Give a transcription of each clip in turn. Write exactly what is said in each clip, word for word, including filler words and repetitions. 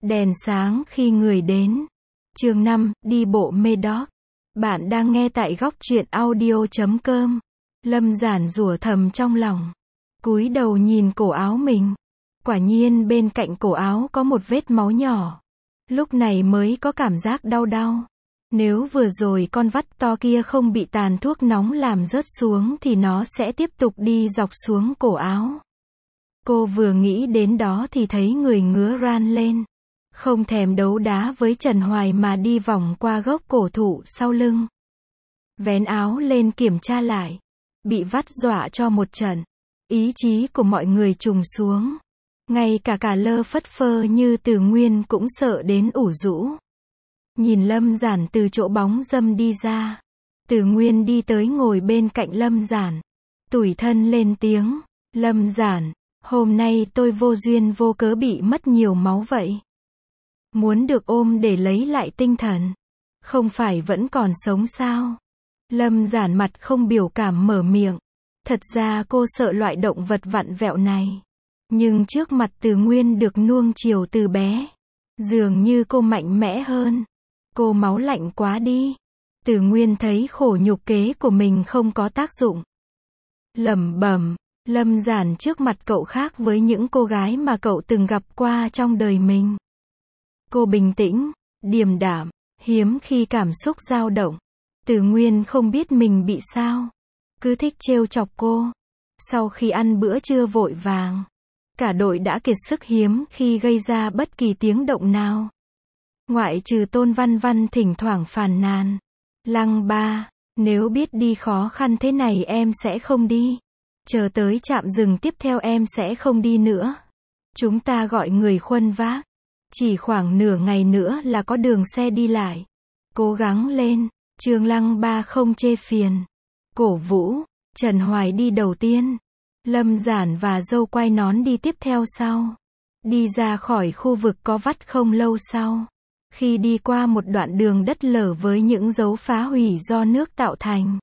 Đèn sáng khi người đến. Chương năm, đi bộ mê đót. Bạn đang nghe tại góc truyện audio chấm com. Lâm Giản rủa thầm trong lòng. Cúi đầu nhìn cổ áo mình. Quả nhiên bên cạnh cổ áo có một vết máu nhỏ. Lúc này mới có cảm giác đau đau. Nếu vừa rồi con vắt to kia không bị tàn thuốc nóng làm rớt xuống thì nó sẽ tiếp tục đi dọc xuống cổ áo. Cô vừa nghĩ đến đó thì thấy người ngứa ran lên. Không thèm đấu đá với Trần Hoài mà đi vòng qua gốc cổ thụ sau lưng. Vén áo lên kiểm tra lại. Bị vắt dọa cho một trận. Ý chí của mọi người trùng xuống. Ngay cả cả lơ phất phơ như Từ Nguyên cũng sợ đến ủ rũ. Nhìn Lâm Giản từ chỗ bóng râm đi ra. Từ Nguyên đi tới ngồi bên cạnh Lâm Giản. Tủi thân lên tiếng. Lâm Giản, hôm nay tôi vô duyên vô cớ bị mất nhiều máu vậy. Muốn được ôm để lấy lại tinh thần. Không phải vẫn còn sống sao? Lâm Giản mặt không biểu cảm mở miệng. Thật ra cô sợ loại động vật vặn vẹo này. Nhưng trước mặt Từ Nguyên được nuông chiều từ bé. Dường như cô mạnh mẽ hơn. Cô máu lạnh quá đi. Từ Nguyên thấy khổ nhục kế của mình không có tác dụng. Lẩm bẩm, Lâm Giản trước mặt cậu khác với những cô gái mà cậu từng gặp qua trong đời mình. Cô bình tĩnh, điềm đạm, hiếm khi cảm xúc dao động. Từ Nguyên không biết mình bị sao. Cứ thích trêu chọc cô. Sau khi ăn bữa trưa vội vàng. Cả đội đã kiệt sức hiếm khi gây ra bất kỳ tiếng động nào. Ngoại trừ Tôn Văn Văn thỉnh thoảng phàn nàn. Lăng ba, nếu biết đi khó khăn thế này em sẽ không đi. Chờ tới trạm dừng tiếp theo em sẽ không đi nữa. Chúng ta gọi người khuân vác. Chỉ khoảng nửa ngày nữa là có đường xe đi lại. Cố gắng lên, Trương Lăng ba không chê phiền. Cổ vũ, Trần Hoài đi đầu tiên. Lâm Giản và Dâu Quai Nón đi tiếp theo sau. Đi ra khỏi khu vực có vắt không lâu sau. Khi đi qua một đoạn đường đất lở với những dấu phá hủy do nước tạo thành.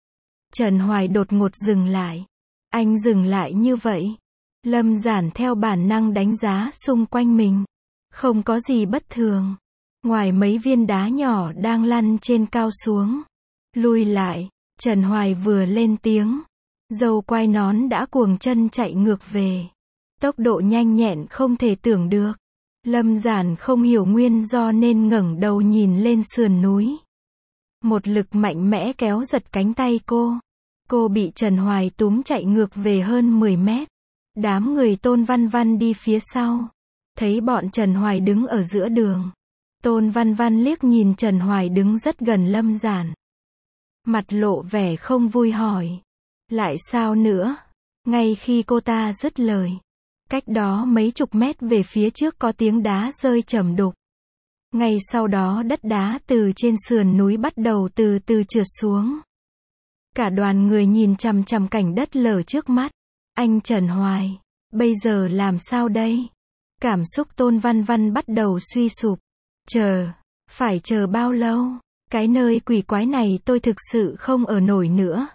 Trần Hoài đột ngột dừng lại. Anh dừng lại như vậy. Lâm Giản theo bản năng đánh giá xung quanh mình. Không có gì bất thường. Ngoài mấy viên đá nhỏ đang lăn trên cao xuống. Lùi lại, Trần Hoài vừa lên tiếng. Dâu Quai Nón đã cuồng chân chạy ngược về. Tốc độ nhanh nhẹn không thể tưởng được. Lâm Giản không hiểu nguyên do nên ngẩng đầu nhìn lên sườn núi. Một lực mạnh mẽ kéo giật cánh tay cô. Cô bị Trần Hoài túm chạy ngược về hơn mười mét. Đám người Tôn Văn Văn đi phía sau. Thấy bọn Trần Hoài đứng ở giữa đường. Tôn Văn Văn liếc nhìn Trần Hoài đứng rất gần Lâm Giản. Mặt lộ vẻ không vui hỏi. Lại sao nữa? Ngay khi cô ta dứt lời. Cách đó mấy chục mét về phía trước có tiếng đá rơi trầm đục. Ngay sau đó đất đá từ trên sườn núi bắt đầu từ từ trượt xuống. Cả đoàn người nhìn chằm chằm cảnh đất lở trước mắt. Anh Trần Hoài, bây giờ làm sao đây? Cảm xúc Tôn Văn Văn bắt đầu suy sụp. Chờ, phải chờ bao lâu? Cái nơi quỷ quái này tôi thực sự không ở nổi nữa.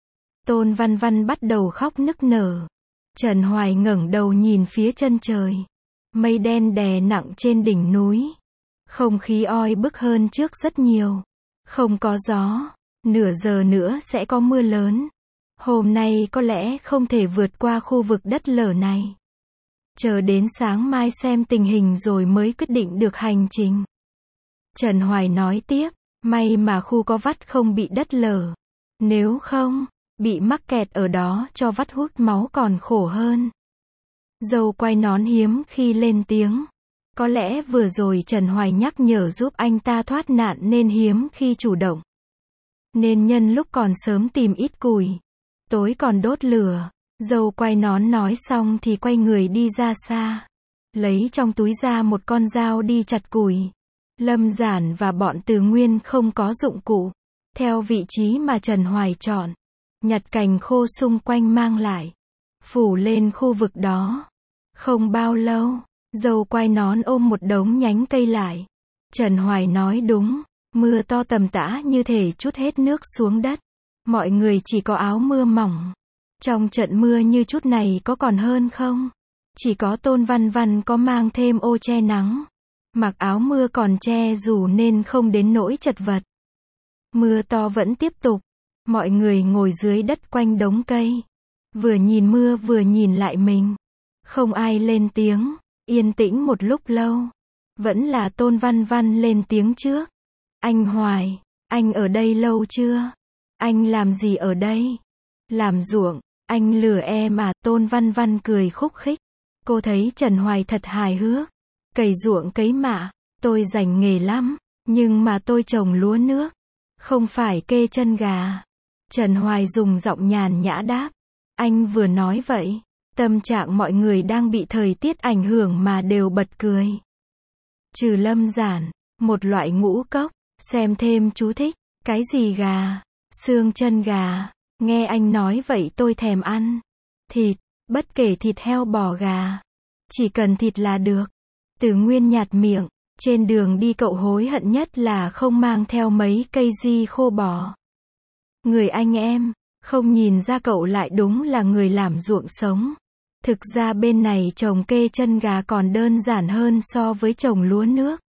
Tôn Văn Văn bắt đầu khóc nức nở. Trần Hoài ngẩng đầu nhìn phía chân trời. Mây đen đè nặng trên đỉnh núi. Không khí oi bức hơn trước rất nhiều. Không có gió. Nửa giờ nữa sẽ có mưa lớn. Hôm nay có lẽ không thể vượt qua khu vực đất lở này. Chờ đến sáng mai xem tình hình rồi mới quyết định được hành trình. Trần Hoài nói tiếp, may mà khu có vắt không bị đất lở. Nếu không, bị mắc kẹt ở đó cho vắt hút máu còn khổ hơn. Dâu Quai Nón hiếm khi lên tiếng. Có lẽ vừa rồi Trần Hoài nhắc nhở giúp anh ta thoát nạn nên hiếm khi chủ động. Nên nhân lúc còn sớm tìm ít củi. Tối còn đốt lửa. Dâu Quai Nón nói xong thì quay người đi ra xa. Lấy trong túi ra một con dao đi chặt củi. Lâm Giản và bọn Từ Nguyên không có dụng cụ. Theo vị trí mà Trần Hoài chọn. Nhặt cành khô xung quanh mang lại. Phủ lên khu vực đó. Không bao lâu, Dâu Quai Nón ôm một đống nhánh cây lại. Trần Hoài nói đúng. Mưa to tầm tã như thể trút hết nước xuống đất. Mọi người chỉ có áo mưa mỏng. Trong trận mưa như chút này có còn hơn không? Chỉ có Tôn Văn Văn có mang thêm ô che nắng. Mặc áo mưa còn che dù nên không đến nỗi chật vật. Mưa to vẫn tiếp tục. Mọi người ngồi dưới đất quanh đống cây. Vừa nhìn mưa vừa nhìn lại mình. Không ai lên tiếng. Yên tĩnh một lúc lâu. Vẫn là Tôn Văn Văn lên tiếng trước. Anh Hoài, anh ở đây lâu chưa? Anh làm gì ở đây? Làm ruộng, anh lừa em à? Tôn Văn Văn cười khúc khích. Cô thấy Trần Hoài thật hài hước. Cày ruộng cấy mạ, tôi rành nghề lắm, nhưng mà tôi trồng lúa nước, không phải kê chân gà. Trần Hoài dùng giọng nhàn nhã đáp. Anh vừa nói vậy, tâm trạng mọi người đang bị thời tiết ảnh hưởng mà đều bật cười. Trừ Lâm Giản, một loại ngũ cốc, xem thêm chú thích, cái gì gà, xương chân gà, nghe anh nói vậy tôi thèm ăn. Thịt, bất kể thịt heo bò gà, chỉ cần thịt là được. Từ Nguyên nhạt miệng, trên đường đi cậu hối hận nhất là không mang theo mấy cây di khô bò. Người anh em, không nhìn ra cậu lại đúng là người làm ruộng sống. Thực ra bên này trồng kê chân gà còn đơn giản hơn so với trồng lúa nước.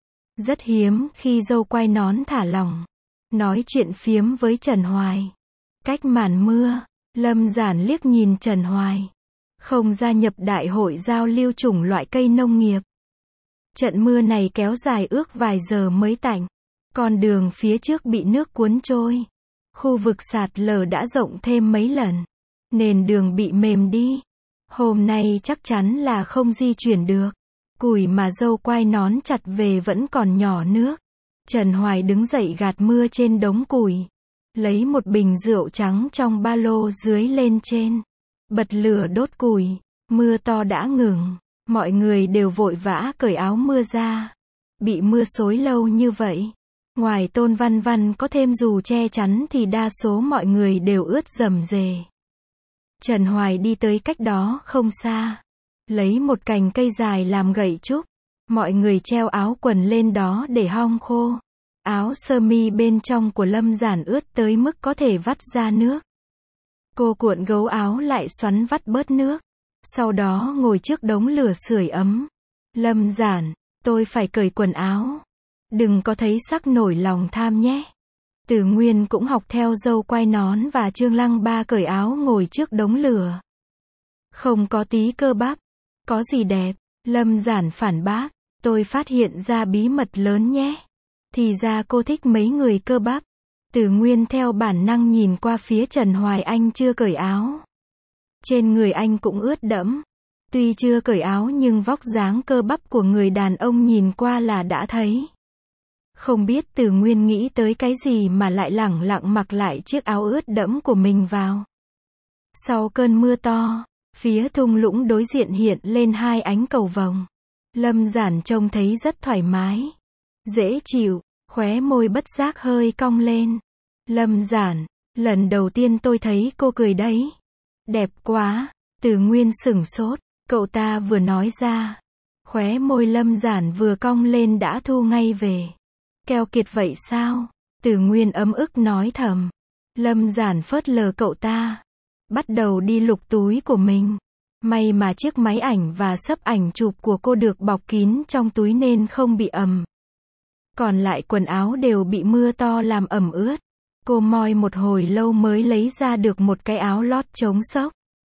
Rất hiếm khi dâu quai nón thả lỏng, nói chuyện phiếm với Trần Hoài. Cách màn mưa, Lâm Giản liếc nhìn Trần Hoài. Không gia nhập đại hội giao lưu chủng loại cây nông nghiệp. Trận mưa này kéo dài ước vài giờ mới tạnh. Con đường phía trước bị nước cuốn trôi. Khu vực sạt lở đã rộng thêm mấy lần. Nền đường bị mềm đi. Hôm nay chắc chắn là không di chuyển được. Củi mà dâu quai nón chặt về vẫn còn nhỏ nước. Trần Hoài đứng dậy gạt mưa trên đống củi. Lấy một bình rượu trắng trong ba lô dưới lên trên. Bật lửa đốt củi. Mưa to đã ngừng. Mọi người đều vội vã cởi áo mưa ra. Bị mưa xối lâu như vậy. Ngoài Tôn Văn Văn có thêm dù che chắn thì đa số mọi người đều ướt rầm rề. Trần Hoài đi tới cách đó không xa. Lấy một cành cây dài làm gậy trúc. Mọi người treo áo quần lên đó để hong khô. Áo sơ mi bên trong của Lâm Giản ướt tới mức có thể vắt ra nước. Cô cuộn gấu áo lại xoắn vắt bớt nước. Sau đó ngồi trước đống lửa sưởi ấm. Lâm Giản, tôi phải cởi quần áo. Đừng có thấy sắc nổi lòng tham nhé. Từ Nguyên cũng học theo dâu quai nón và Trương Lăng Ba cởi áo ngồi trước đống lửa. Không có tí cơ bắp. Có gì đẹp? Lâm Giản phản bác. Tôi phát hiện ra bí mật lớn nhé. Thì ra cô thích mấy người cơ bắp. Từ Nguyên theo bản năng nhìn qua phía Trần Hoài Anh chưa cởi áo. Trên người anh cũng ướt đẫm. Tuy chưa cởi áo nhưng vóc dáng cơ bắp của người đàn ông nhìn qua là đã thấy. Không biết Từ Nguyên nghĩ tới cái gì mà lại lẳng lặng mặc lại chiếc áo ướt đẫm của mình vào. Sau cơn mưa to, phía thung lũng đối diện hiện lên hai ánh cầu vồng. Lâm Giản trông thấy rất thoải mái, dễ chịu, khóe môi bất giác hơi cong lên. Lâm Giản, lần đầu tiên tôi thấy cô cười đấy. Đẹp quá. Từ Nguyên sửng sốt, cậu ta vừa nói ra. Khóe môi Lâm Giản vừa cong lên đã thu ngay về. Keo kiệt vậy sao? Từ Nguyên ấm ức nói thầm. Lâm Giản phớt lờ cậu ta. Bắt đầu đi lục túi của mình. May mà chiếc máy ảnh và sấp ảnh chụp của cô được bọc kín trong túi nên không bị ẩm. Còn lại quần áo đều bị mưa to làm ẩm ướt. Cô moi một hồi lâu mới lấy ra được một cái áo lót chống xốc.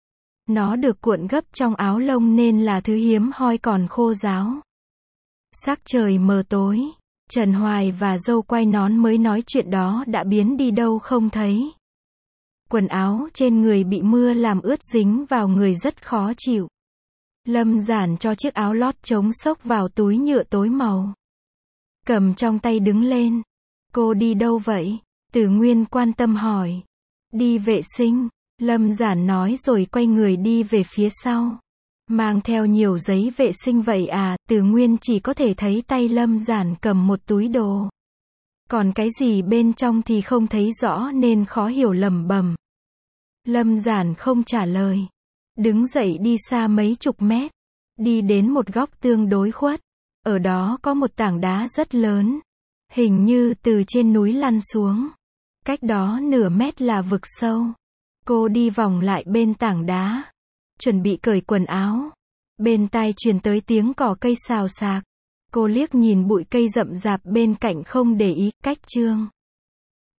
Nó được cuộn gấp trong áo lông nên là thứ hiếm hoi còn khô ráo. Sắc trời mờ tối. Trần Hoài và dâu quai nón mới nói chuyện đó đã biến đi đâu không thấy. Quần áo trên người bị mưa làm ướt dính vào người rất khó chịu. Lâm Giản cho chiếc áo lót chống xốc vào túi nhựa tối màu. Cầm trong tay đứng lên. Cô đi đâu vậy? Từ Nguyên quan tâm hỏi. Đi vệ sinh. Lâm Giản nói rồi quay người đi về phía sau. Mang theo nhiều giấy vệ sinh vậy à? Từ Nguyên chỉ có thể thấy tay Lâm Giản cầm một túi đồ. Còn cái gì bên trong thì không thấy rõ nên khó hiểu lẩm bẩm. Lâm Giản không trả lời. Đứng dậy đi xa mấy chục mét. Đi đến một góc tương đối khuất. Ở đó có một tảng đá rất lớn. Hình như từ trên núi lăn xuống. Cách đó nửa mét là vực sâu. Cô đi vòng lại bên tảng đá. Chuẩn bị cởi quần áo. Bên tai truyền tới tiếng cỏ cây xào xạc. Cô liếc nhìn bụi cây rậm rạp bên cạnh không để ý, cách Trương